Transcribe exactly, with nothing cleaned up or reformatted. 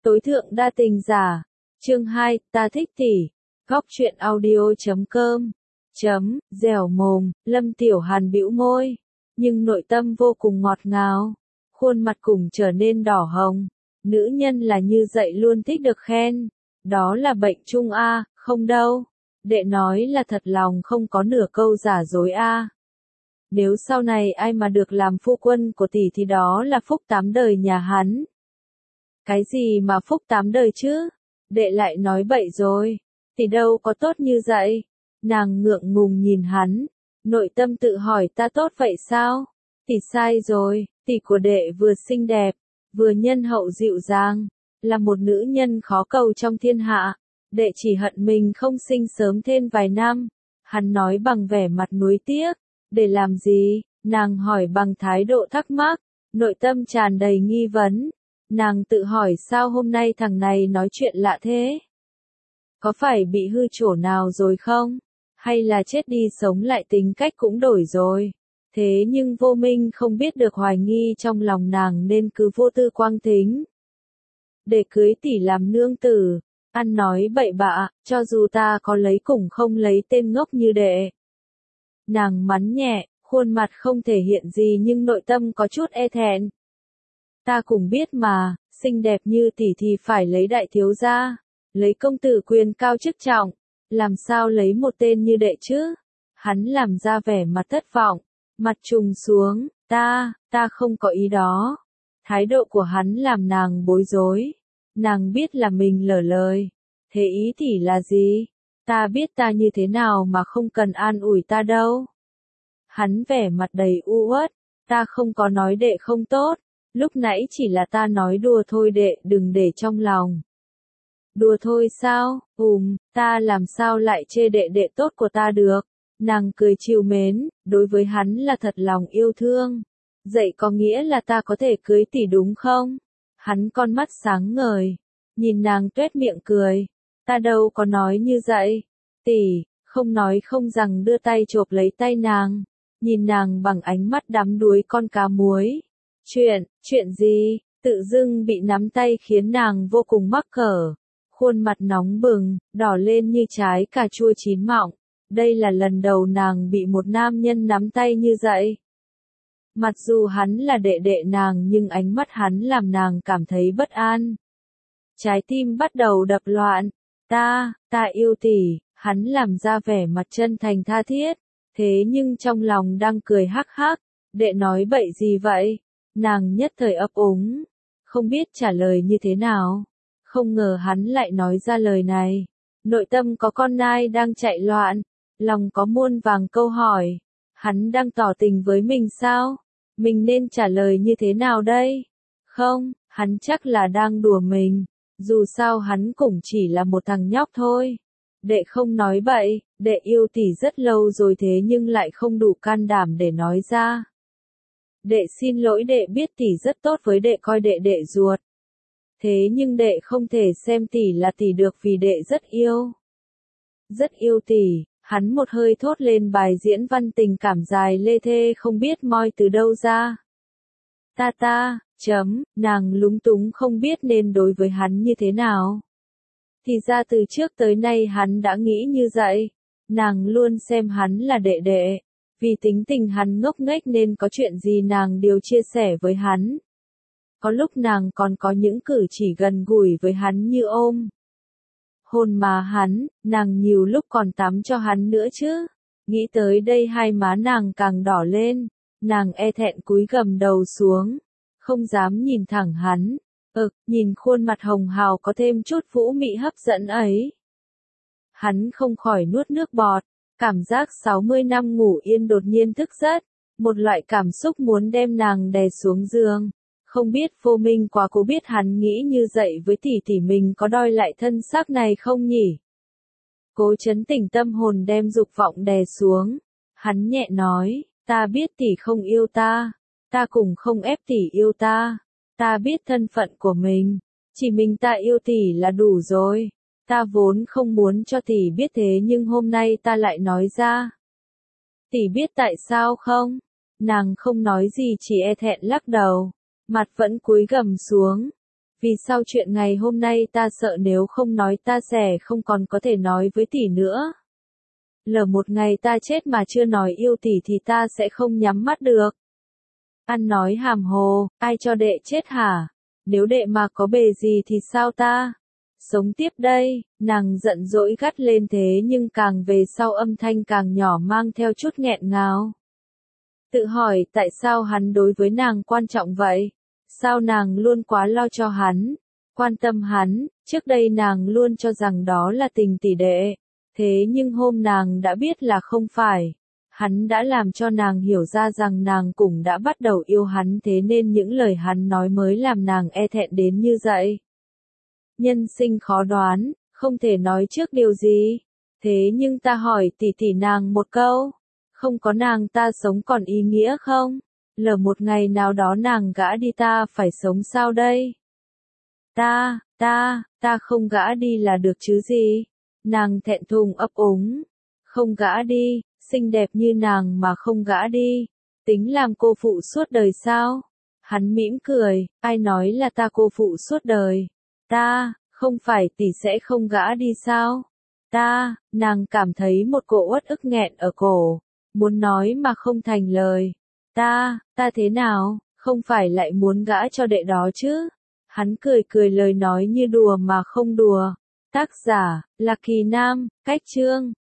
Tối thượng đa tình giả. Chương hai, ta thích tỷ. Góc truyện audio chấm com. Chấm, dẻo mồm, Lâm Tiểu Hàn bĩu môi. Nhưng nội tâm vô cùng ngọt ngào. Khuôn mặt cùng trở nên đỏ hồng. Nữ nhân là như vậy luôn thích được khen. Đó là bệnh chung a, không đâu. Đệ nói là thật lòng không có nửa câu giả dối a. Nếu sau này ai mà được làm phu quân của tỷ thì đó là phúc tám đời nhà hắn. Cái gì mà phúc tám đời chứ? Đệ lại nói bậy rồi. Tỷ đâu có tốt như vậy. Nàng ngượng ngùng nhìn hắn. Nội tâm tự hỏi ta tốt vậy sao? Tỷ sai rồi. Tỷ của đệ vừa xinh đẹp, vừa nhân hậu dịu dàng. Là một nữ nhân khó cầu trong thiên hạ. Đệ chỉ hận mình không sinh sớm thêm vài năm. Hắn nói bằng vẻ mặt nuối tiếc. Để làm gì? Nàng hỏi bằng thái độ thắc mắc. Nội tâm tràn đầy nghi vấn. Nàng tự hỏi sao hôm nay thằng này nói chuyện lạ thế? Có phải bị hư chỗ nào rồi không? Hay là chết đi sống lại tính cách cũng đổi rồi? Thế nhưng vô minh không biết được hoài nghi trong lòng nàng nên cứ vô tư quang thính. Để cưới tỷ làm nương tử, ăn nói bậy bạ, cho dù ta có lấy cũng không lấy tên ngốc như đệ. Nàng mắn nhẹ, khuôn mặt không thể hiện gì nhưng nội tâm có chút e thẹn. Ta cũng biết mà, xinh đẹp như tỷ thì phải lấy đại thiếu gia, lấy công tử quyền cao chức trọng, làm sao lấy một tên như đệ chứ? Hắn làm ra vẻ mặt thất vọng, mặt trùng xuống, ta, ta không có ý đó. Thái độ của hắn làm nàng bối rối, nàng biết là mình lỡ lời, thế ý tỷ là gì? Ta biết ta như thế nào mà không cần an ủi ta đâu. Hắn vẻ mặt đầy u uất, ta không có nói đệ không tốt. Lúc nãy chỉ là ta nói đùa thôi đệ, đừng để trong lòng. Đùa thôi sao? Ừm, ta làm sao lại chê đệ đệ tốt của ta được? Nàng cười trìu mến, đối với hắn là thật lòng yêu thương. Vậy có nghĩa là ta có thể cưới tỷ đúng không? Hắn con mắt sáng ngời, nhìn nàng tuét miệng cười. Ta đâu có nói như vậy. Tỷ, không nói không rằng đưa tay chộp lấy tay nàng. Nhìn nàng bằng ánh mắt đắm đuối con cá muối. Chuyện, chuyện gì? Tự dưng bị nắm tay khiến nàng vô cùng mắc cỡ. Khuôn mặt nóng bừng, đỏ lên như trái cà chua chín mọng. Đây là lần đầu nàng bị một nam nhân nắm tay như vậy. Mặc dù hắn là đệ đệ nàng nhưng ánh mắt hắn làm nàng cảm thấy bất an. Trái tim bắt đầu đập loạn. Ta, ta yêu tỷ, hắn làm ra vẻ mặt chân thành tha thiết. Thế nhưng trong lòng đang cười hắc hắc. Đệ nói bậy gì vậy? Nàng nhất thời ấp úng, không biết trả lời như thế nào. Không ngờ hắn lại nói ra lời này. Nội tâm có con nai đang chạy loạn, lòng có muôn vàng câu hỏi. Hắn đang tỏ tình với mình sao? Mình nên trả lời như thế nào đây? Không, hắn chắc là đang đùa mình. Dù sao hắn cũng chỉ là một thằng nhóc thôi. Đệ không nói bậy, đệ yêu tỷ rất lâu rồi thế nhưng lại không đủ can đảm để nói ra. Đệ xin lỗi đệ biết tỷ rất tốt với đệ coi đệ đệ ruột. Thế nhưng đệ không thể xem tỷ là tỷ được vì đệ rất yêu. Rất yêu tỷ, hắn một hơi thốt lên bài diễn văn tình cảm dài lê thê không biết moi từ đâu ra. Ta ta, chấm, nàng lúng túng không biết nên đối với hắn như thế nào. Thì ra từ trước tới nay hắn đã nghĩ như vậy. Nàng luôn xem hắn là đệ đệ. Vì tính tình hắn ngốc nghếch nên có chuyện gì nàng đều chia sẻ với hắn. Có lúc nàng còn có những cử chỉ gần gũi với hắn như ôm. Hôn má hắn, nàng nhiều lúc còn tắm cho hắn nữa chứ. Nghĩ tới đây hai má nàng càng đỏ lên. Nàng e thẹn cúi gằm đầu xuống. Không dám nhìn thẳng hắn. Ực, nhìn khuôn mặt hồng hào có thêm chút vũ mị hấp dẫn ấy. Hắn không khỏi nuốt nước bọt. Cảm giác sáu mươi năm ngủ yên đột nhiên thức giấc, một loại cảm xúc muốn đem nàng đè xuống giường. Không biết vô minh quá cố biết hắn nghĩ như vậy với tỷ tỷ mình có đòi lại thân xác này không nhỉ? Cố trấn tĩnh tâm hồn đem dục vọng đè xuống. Hắn nhẹ nói, ta biết tỷ không yêu ta, ta cũng không ép tỷ yêu ta. Ta biết thân phận của mình, chỉ mình ta yêu tỷ là đủ rồi. Ta vốn không muốn cho tỷ biết thế nhưng hôm nay ta lại nói ra. Tỷ biết tại sao không? Nàng không nói gì chỉ e thẹn lắc đầu, mặt vẫn cúi gằm xuống. Vì sao chuyện ngày hôm nay ta sợ nếu không nói ta sẽ không còn có thể nói với tỷ nữa. Lỡ một ngày ta chết mà chưa nói yêu tỷ thì ta sẽ không nhắm mắt được. Ăn nói hàm hồ, ai cho đệ chết hả? Nếu đệ mà có bề gì thì sao ta? Sống tiếp đây, nàng giận dỗi gắt lên thế nhưng càng về sau âm thanh càng nhỏ mang theo chút nghẹn ngào. Tự hỏi tại sao hắn đối với nàng quan trọng vậy? Sao nàng luôn quá lo cho hắn, quan tâm hắn, trước đây nàng luôn cho rằng đó là tình tỷ đệ. Thế nhưng hôm nàng đã biết là không phải. Hắn đã làm cho nàng hiểu ra rằng nàng cũng đã bắt đầu yêu hắn, thế nên những lời hắn nói mới làm nàng e thẹn đến như vậy. Nhân sinh khó đoán, không thể nói trước điều gì. Thế nhưng ta hỏi tỷ tỷ nàng một câu, không có nàng ta sống còn ý nghĩa không? Lỡ một ngày nào đó nàng gã đi ta phải sống sao đây? Ta, ta, ta không gã đi là được chứ gì? Nàng thẹn thùng ấp úng. Không gã đi, xinh đẹp như nàng mà không gã đi. Tính làm cô phụ suốt đời sao? Hắn mỉm cười, ai nói là ta cô phụ suốt đời? Ta, không phải tỷ sẽ không gã đi sao? Ta, nàng cảm thấy một cỗ uất ức nghẹn ở cổ. Muốn nói mà không thành lời. Ta, ta thế nào, không phải lại muốn gã cho đệ đó chứ? Hắn cười cười lời nói như đùa mà không đùa. Tác giả, Lạc Kỳ Nam, cách chương.